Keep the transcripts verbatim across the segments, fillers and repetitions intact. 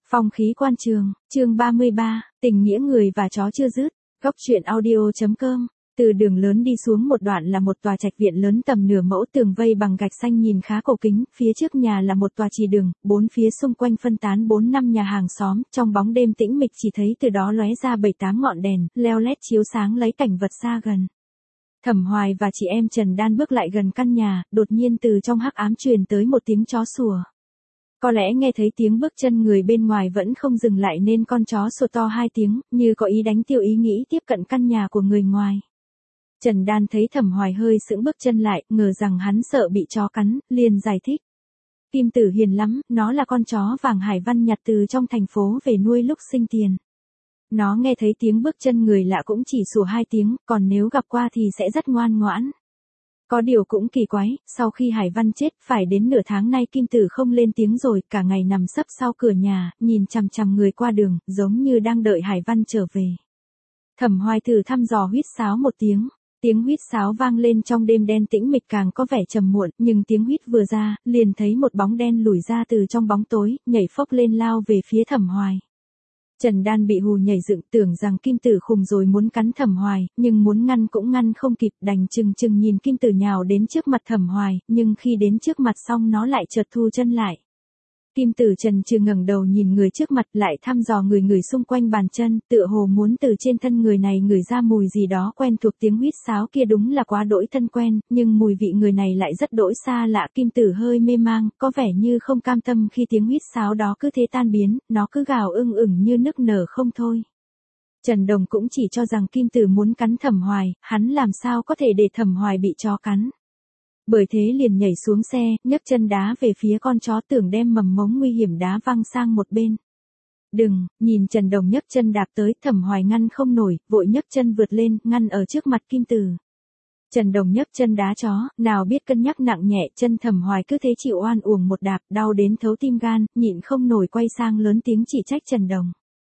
Phong khí quan trường, chương ba mươi ba, tình nghĩa người và chó chưa dứt. Góc truyện audio.com. Từ đường lớn đi xuống một đoạn là một tòa trạch viện lớn tầm nửa mẫu, tường vây bằng gạch xanh nhìn khá cổ kính, phía trước nhà là một tòa trì đường, bốn phía xung quanh phân tán bốn năm nhà hàng xóm, trong bóng đêm tĩnh mịch chỉ thấy từ đó lóe ra bảy tám ngọn đèn, leo lét chiếu sáng lấy cảnh vật xa gần. Thẩm Hoài và chị em Trần Đan bước lại gần căn nhà, đột nhiên từ trong hắc ám truyền tới một tiếng chó sủa. Có lẽ nghe thấy tiếng bước chân người bên ngoài vẫn không dừng lại nên con chó sủa to hai tiếng, như có ý đánh tiêu ý nghĩ tiếp cận căn nhà của người ngoài. Trần Đan thấy Thẩm Hoài hơi sững bước chân lại, ngờ rằng hắn sợ bị chó cắn, liền giải thích. Kim Tử hiền lắm, nó là con chó vàng Hải Văn nhặt từ trong thành phố về nuôi lúc sinh tiền. Nó nghe thấy tiếng bước chân người lạ cũng chỉ sủa hai tiếng, còn nếu gặp qua thì sẽ rất ngoan ngoãn. Có điều cũng kỳ quái, sau khi Hải Văn chết, phải đến nửa tháng nay Kim Tử không lên tiếng rồi, cả ngày nằm sấp sau cửa nhà, nhìn chằm chằm người qua đường, giống như đang đợi Hải Văn trở về. Thẩm Hoài thử thăm dò huýt sáo một tiếng. Tiếng huýt sáo vang lên trong đêm đen tĩnh mịch càng có vẻ trầm muộn, nhưng tiếng huýt vừa ra, liền thấy một bóng đen lủi ra từ trong bóng tối, nhảy phốc lên lao về phía Thẩm Hoài. Trần Đan bị hù nhảy dựng, tưởng rằng Kim Tử khùng rồi muốn cắn Thẩm Hoài, nhưng muốn ngăn cũng ngăn không kịp, đành chừng chừng nhìn Kim Tử nhào đến trước mặt Thẩm Hoài, nhưng khi đến trước mặt xong nó lại chợt thu chân lại. Kim Tử trần trừ ngẩng đầu nhìn người trước mặt, lại thăm dò người người xung quanh bàn chân, tựa hồ muốn từ trên thân người này ngửi ra mùi gì đó quen thuộc. Tiếng huýt sáo kia đúng là quá đỗi thân quen, nhưng mùi vị người này lại rất đỗi xa lạ. Kim Tử hơi mê mang, có vẻ như không cam tâm khi tiếng huýt sáo đó cứ thế tan biến, nó cứ gào ưng ửng như nức nở không thôi. Trần Đồng cũng chỉ cho rằng Kim Tử muốn cắn Thẩm Hoài, hắn làm sao có thể để Thẩm Hoài bị chó cắn. Bởi thế liền nhảy xuống xe, nhấc chân đá về phía con chó, tưởng đem mầm mống nguy hiểm đá văng sang một bên. Đừng, nhìn Trần Đồng nhấc chân đạp tới, Thẩm Hoài ngăn không nổi, vội nhấc chân vượt lên, ngăn ở trước mặt Kim Tử. Trần Đồng nhấc chân đá chó, nào biết cân nhắc nặng nhẹ, chân Thẩm Hoài cứ thế chịu oan uổng một đạp, đau đến thấu tim gan, nhịn không nổi quay sang lớn tiếng chỉ trách Trần Đồng.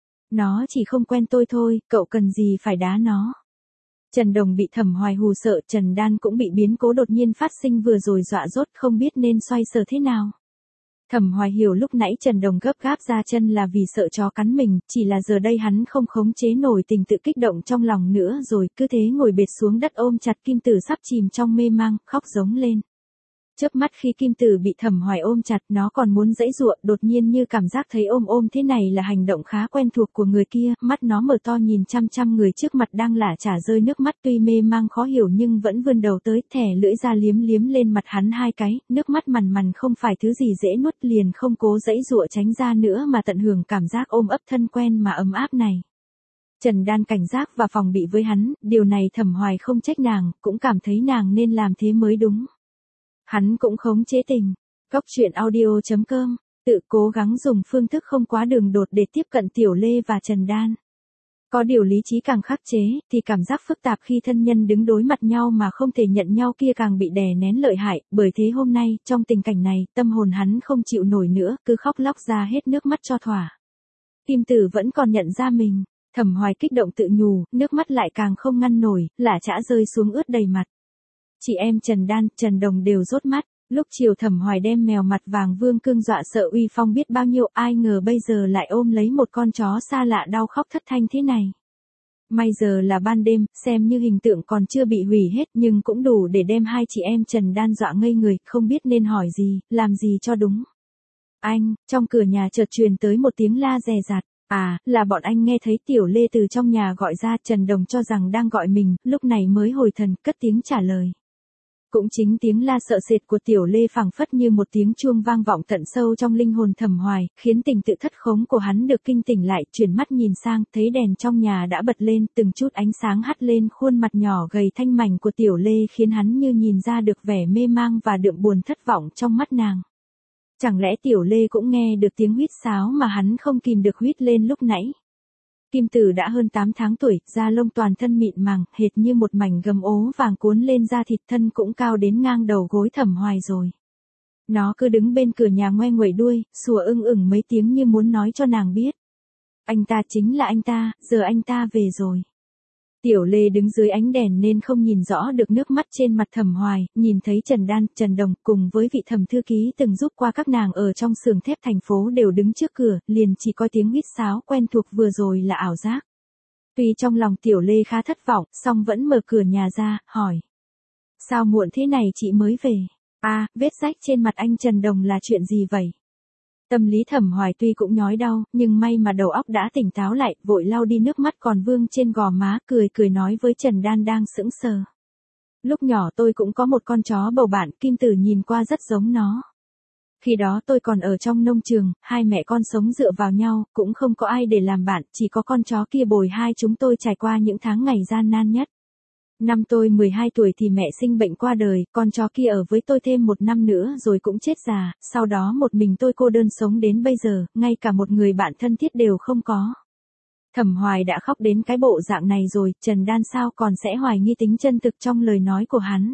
Nó chỉ không quen tôi thôi, cậu cần gì phải đá nó. Trần Đồng bị Thẩm Hoài hù sợ, Trần Đan cũng bị biến cố đột nhiên phát sinh vừa rồi dọa rốt, không biết nên xoay sở thế nào. Thẩm Hoài hiểu lúc nãy Trần Đồng gấp gáp ra chân là vì sợ chó cắn mình, chỉ là giờ đây hắn không khống chế nổi tình tự kích động trong lòng nữa rồi, cứ thế ngồi bệt xuống đất ôm chặt Kim Tử sắp chìm trong mê mang, khóc giống lên. Chớp mắt khi Kim Tử bị Thẩm Hoài ôm chặt, nó còn muốn giãy giụa, đột nhiên như cảm giác thấy ôm ôm thế này là hành động khá quen thuộc của người kia, mắt nó mở to nhìn chăm chăm người trước mặt đang lả chả rơi nước mắt, tuy mê mang khó hiểu nhưng vẫn vươn đầu tới, thẻ lưỡi ra liếm liếm lên mặt hắn hai cái, nước mắt mằn mằn không phải thứ gì dễ nuốt, liền không cố giãy giụa tránh ra nữa mà tận hưởng cảm giác ôm ấp thân quen mà ấm áp này. Trần Đan cảnh giác và phòng bị với hắn, điều này Thẩm Hoài không trách nàng, cũng cảm thấy nàng nên làm thế mới đúng. Hắn cũng khống chế tình. Góc truyện audio.com, tự cố gắng dùng phương thức không quá đường đột để tiếp cận Tiểu Lê và Trần Đan. Có điều lý trí càng khắc chế, thì cảm giác phức tạp khi thân nhân đứng đối mặt nhau mà không thể nhận nhau kia càng bị đè nén lợi hại, bởi thế hôm nay, trong tình cảnh này, tâm hồn hắn không chịu nổi nữa, cứ khóc lóc ra hết nước mắt cho thỏa. Kim Tử vẫn còn nhận ra mình, Thẩm Hoài kích động tự nhủ, nước mắt lại càng không ngăn nổi, lả chả rơi xuống ướt đầy mặt. Chị em Trần Đan, Trần Đồng đều rốt mắt, lúc chiều Thẩm Hoài đem mèo mặt vàng Vương Cương dọa sợ uy phong biết bao nhiêu, ai ngờ bây giờ lại ôm lấy một con chó xa lạ đau khóc thất thanh thế này. May giờ là ban đêm, xem như hình tượng còn chưa bị hủy hết nhưng cũng đủ để đem hai chị em Trần Đan dọa ngây người, không biết nên hỏi gì, làm gì cho đúng. Anh, trong cửa nhà chợt truyền tới một tiếng la dè dặt. À, là bọn anh nghe thấy Tiểu Lê từ trong nhà gọi ra, Trần Đồng cho rằng đang gọi mình, lúc này mới hồi thần, cất tiếng trả lời. Cũng chính tiếng la sợ sệt của Tiểu Lê phảng phất như một tiếng chuông vang vọng tận sâu trong linh hồn Thẩm Hoài, khiến tình tự thất khống của hắn được kinh tỉnh lại, chuyển mắt nhìn sang, thấy đèn trong nhà đã bật lên, từng chút ánh sáng hắt lên khuôn mặt nhỏ gầy thanh mảnh của Tiểu Lê khiến hắn như nhìn ra được vẻ mê mang và đượm buồn thất vọng trong mắt nàng. Chẳng lẽ Tiểu Lê cũng nghe được tiếng huýt sáo mà hắn không kìm được huýt lên lúc nãy? Kim Tử đã hơn tám tháng tuổi, da lông toàn thân mịn màng, hệt như một mảnh gấm ố vàng cuốn lên da thịt, thân cũng cao đến ngang đầu gối Thẩm Hoài rồi. Nó cứ đứng bên cửa nhà ngoe nguẩy đuôi, sủa ưng ửng mấy tiếng như muốn nói cho nàng biết. Anh ta chính là anh ta, giờ anh ta về rồi. Tiểu Lê đứng dưới ánh đèn nên không nhìn rõ được nước mắt trên mặt Thẩm Hoài, nhìn thấy Trần Đan, Trần Đồng cùng với vị thẩm thư ký từng giúp qua các nàng ở trong xưởng thép thành phố đều đứng trước cửa, liền chỉ có tiếng huýt sáo quen thuộc vừa rồi là ảo giác. Tuy trong lòng Tiểu Lê khá thất vọng, song vẫn mở cửa nhà ra, hỏi. Sao muộn thế này chị mới về? À, vết rách trên mặt anh Trần Đồng là chuyện gì vậy? Tâm lý Thẩm Hoài tuy cũng nhói đau, nhưng may mà đầu óc đã tỉnh táo lại, vội lau đi nước mắt còn vương trên gò má, cười cười nói với Trần Đan đang sững sờ. Lúc nhỏ tôi cũng có một con chó bầu bạn, Kim Tử nhìn qua rất giống nó. Khi đó tôi còn ở trong nông trường, hai mẹ con sống dựa vào nhau, cũng không có ai để làm bạn, chỉ có con chó kia bồi hai chúng tôi trải qua những tháng ngày gian nan nhất. Năm tôi mười hai tuổi thì mẹ sinh bệnh qua đời, con chó kia ở với tôi thêm một năm nữa rồi cũng chết già, sau đó một mình tôi cô đơn sống đến bây giờ, ngay cả một người bạn thân thiết đều không có. Thẩm Hoài đã khóc đến cái bộ dạng này rồi, Trần Đan sao còn sẽ hoài nghi tính chân thực trong lời nói của hắn.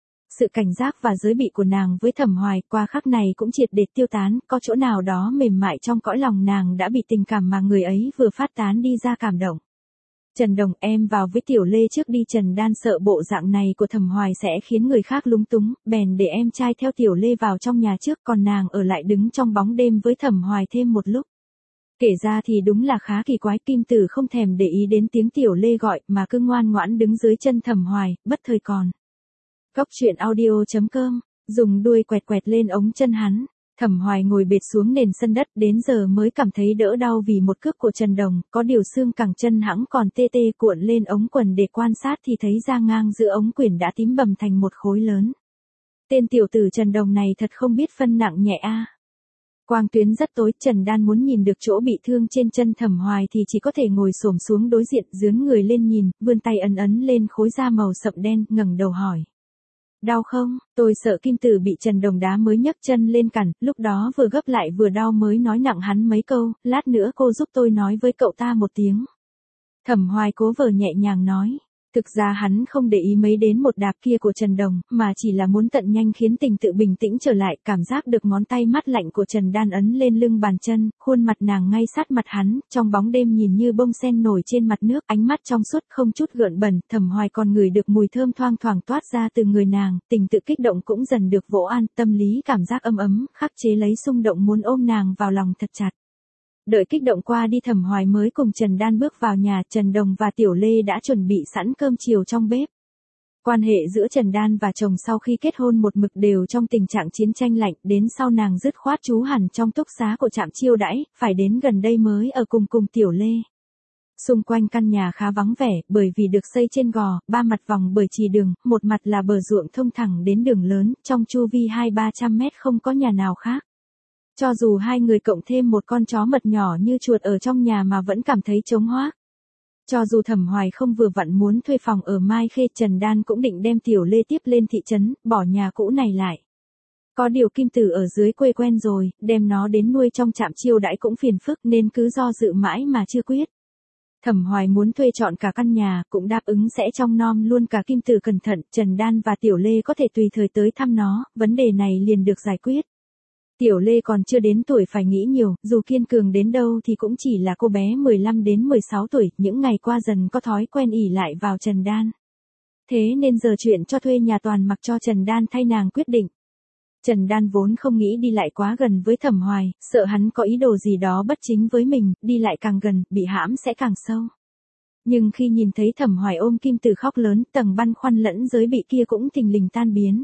Sự cảnh giác và giới bị của nàng với Thẩm Hoài qua khắc này cũng triệt để tiêu tán, có chỗ nào đó mềm mại trong cõi lòng nàng đã bị tình cảm mà người ấy vừa phát tán đi ra cảm động. Trần Đồng, em vào với Tiểu Lê trước đi. Trần Đan sợ bộ dạng này của Thẩm Hoài sẽ khiến người khác lúng túng, bèn để em trai theo Tiểu Lê vào trong nhà trước, còn nàng ở lại đứng trong bóng đêm với Thẩm Hoài thêm một lúc. Kể ra thì đúng là khá kỳ quái, Kim Tử không thèm để ý đến tiếng Tiểu Lê gọi mà cứ ngoan ngoãn đứng dưới chân Thẩm Hoài, bất thời còn. Góc truyện audio chấm com, dùng đuôi quẹt quẹt lên ống chân hắn. Thẩm Hoài ngồi bệt xuống nền sân đất, đến giờ mới cảm thấy đỡ đau vì một cước của Trần Đồng, có điều xương cẳng chân hãng còn tê tê, cuộn lên ống quần để quan sát thì thấy da ngang giữa ống quyển đã tím bầm thành một khối lớn. Tên tiểu tử Trần Đồng này thật không biết phân nặng nhẹ a. Quang tuyến rất tối, Trần Đan muốn nhìn được chỗ bị thương trên chân Thẩm Hoài thì chỉ có thể ngồi xổm xuống đối diện, dướn người lên nhìn, vươn tay ấn ấn lên khối da màu sậm đen, ngẩng đầu hỏi. Đau không? Tôi sợ Kim Tử bị Trần Đồng đá mới nhấc chân lên cản, lúc đó vừa gấp lại vừa đau mới nói nặng hắn mấy câu, lát nữa cô giúp tôi nói với cậu ta một tiếng. Thẩm Hoài cố vờ nhẹ nhàng nói. Thực ra hắn không để ý mấy đến một đạp kia của Trần Đồng, mà chỉ là muốn tận nhanh khiến tình tự bình tĩnh trở lại, cảm giác được ngón tay mát lạnh của Trần Đan ấn lên lưng bàn chân, khuôn mặt nàng ngay sát mặt hắn, trong bóng đêm nhìn như bông sen nổi trên mặt nước, ánh mắt trong suốt không chút gợn bẩn, Thẩm Hoài còn ngửi được mùi thơm thoang thoảng toát ra từ người nàng, tình tự kích động cũng dần được vỗ an, tâm lý cảm giác ấm ấm, khắc chế lấy xung động muốn ôm nàng vào lòng thật chặt. Đợi kích động qua đi, Thẩm Hoài mới cùng Trần Đan bước vào nhà, Trần Đồng và Tiểu Lê đã chuẩn bị sẵn cơm chiều trong bếp. Quan hệ giữa Trần Đan và chồng sau khi kết hôn một mực đều trong tình trạng chiến tranh lạnh, đến sau nàng dứt khoát trú hẳn trong túc xá của trạm chiêu đãi, phải đến gần đây mới ở cùng cùng Tiểu Lê. Xung quanh căn nhà khá vắng vẻ, bởi vì được xây trên gò, ba mặt vòng bởi chì đường, một mặt là bờ ruộng thông thẳng đến đường lớn, trong chu vi hai ba trăm mét không có nhà nào khác. Cho dù hai người cộng thêm một con chó mật nhỏ như chuột ở trong nhà mà vẫn cảm thấy trống hoác. Cho dù Thẩm Hoài không vừa vặn muốn thuê phòng ở Mai Khê, Trần Đan cũng định đem Tiểu Lê tiếp lên thị trấn, bỏ nhà cũ này lại. Có điều Kim Tử ở dưới quê quen rồi, đem nó đến nuôi trong trạm chiêu đãi cũng phiền phức nên cứ do dự mãi mà chưa quyết. Thẩm Hoài muốn thuê trọn cả căn nhà, cũng đáp ứng sẽ trông nom luôn cả Kim Tử cẩn thận, Trần Đan và Tiểu Lê có thể tùy thời tới thăm nó, vấn đề này liền được giải quyết. Tiểu Lê còn chưa đến tuổi phải nghĩ nhiều, dù kiên cường đến đâu thì cũng chỉ là cô bé mười lăm đến mười sáu tuổi, những ngày qua dần có thói quen ỷ lại vào Trần Đan. Thế nên giờ chuyện cho thuê nhà toàn mặc cho Trần Đan thay nàng quyết định. Trần Đan vốn không nghĩ đi lại quá gần với Thẩm Hoài, sợ hắn có ý đồ gì đó bất chính với mình, đi lại càng gần, bị hãm sẽ càng sâu. Nhưng khi nhìn thấy Thẩm Hoài ôm Kim Tử khóc lớn, tầng băn khoăn lẫn giới bị kia cũng thình lình tan biến.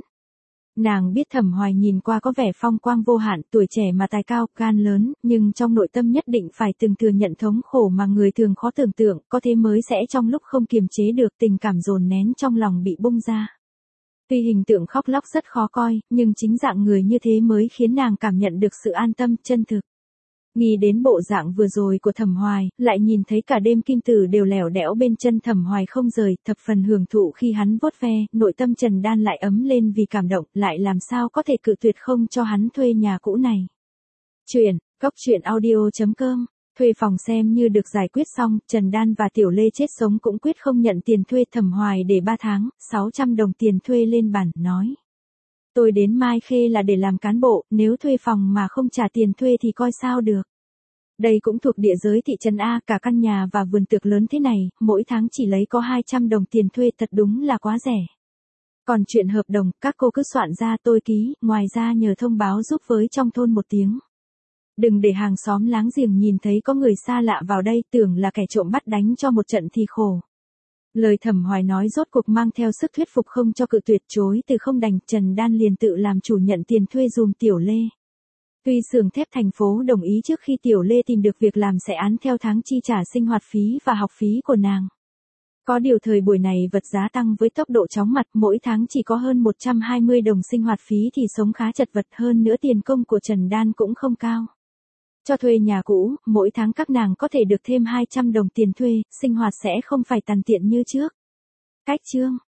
Nàng biết Thẩm Hoài nhìn qua có vẻ phong quang vô hạn, tuổi trẻ mà tài cao, gan lớn, nhưng trong nội tâm nhất định phải từng thừa nhận thống khổ mà người thường khó tưởng tượng, có thế mới sẽ trong lúc không kiềm chế được tình cảm dồn nén trong lòng bị bung ra. Tuy hình tượng khóc lóc rất khó coi, nhưng chính dạng người như thế mới khiến nàng cảm nhận được sự an tâm, chân thực. Nghĩ đến bộ dạng vừa rồi của Thẩm Hoài, lại nhìn thấy cả đêm Kim Tử đều lẻo đẽo bên chân Thẩm Hoài không rời, thập phần hưởng thụ khi hắn vuốt ve, nội tâm Trần Đan lại ấm lên vì cảm động, lại làm sao có thể cự tuyệt không cho hắn thuê nhà cũ này. Chuyện, góc truyện audio chấm com, thuê phòng xem như được giải quyết xong, Trần Đan và Tiểu Lê chết sống cũng quyết không nhận tiền thuê. Thẩm Hoài để ba tháng, sáu trăm đồng tiền thuê lên bàn, nói. Tôi đến Mai Khê là để làm cán bộ, nếu thuê phòng mà không trả tiền thuê thì coi sao được. Đây cũng thuộc địa giới thị trấn A, cả căn nhà và vườn tược lớn thế này, mỗi tháng chỉ lấy có hai trăm đồng tiền thuê, thật đúng là quá rẻ. Còn chuyện hợp đồng, các cô cứ soạn ra tôi ký, ngoài ra nhờ thông báo giúp với trong thôn một tiếng. Đừng để hàng xóm láng giềng nhìn thấy có người xa lạ vào đây, tưởng là kẻ trộm bắt đánh cho một trận thì khổ. Lời Thẩm Hoài nói rốt cuộc mang theo sức thuyết phục không cho cự tuyệt, chối từ không đành, Trần Đan liền tự làm chủ nhận tiền thuê dùm Tiểu Lê. Tuy xưởng thép thành phố đồng ý trước khi Tiểu Lê tìm được việc làm sẽ án theo tháng chi trả sinh hoạt phí và học phí của nàng. Có điều thời buổi này vật giá tăng với tốc độ chóng mặt, mỗi tháng chỉ có hơn một trăm hai mươi đồng sinh hoạt phí thì sống khá chật vật, hơn nữa tiền công của Trần Đan cũng không cao. Cho thuê nhà cũ, mỗi tháng các nàng có thể được thêm hai trăm đồng tiền thuê, sinh hoạt sẽ không phải tàn tiện như trước. Cách chương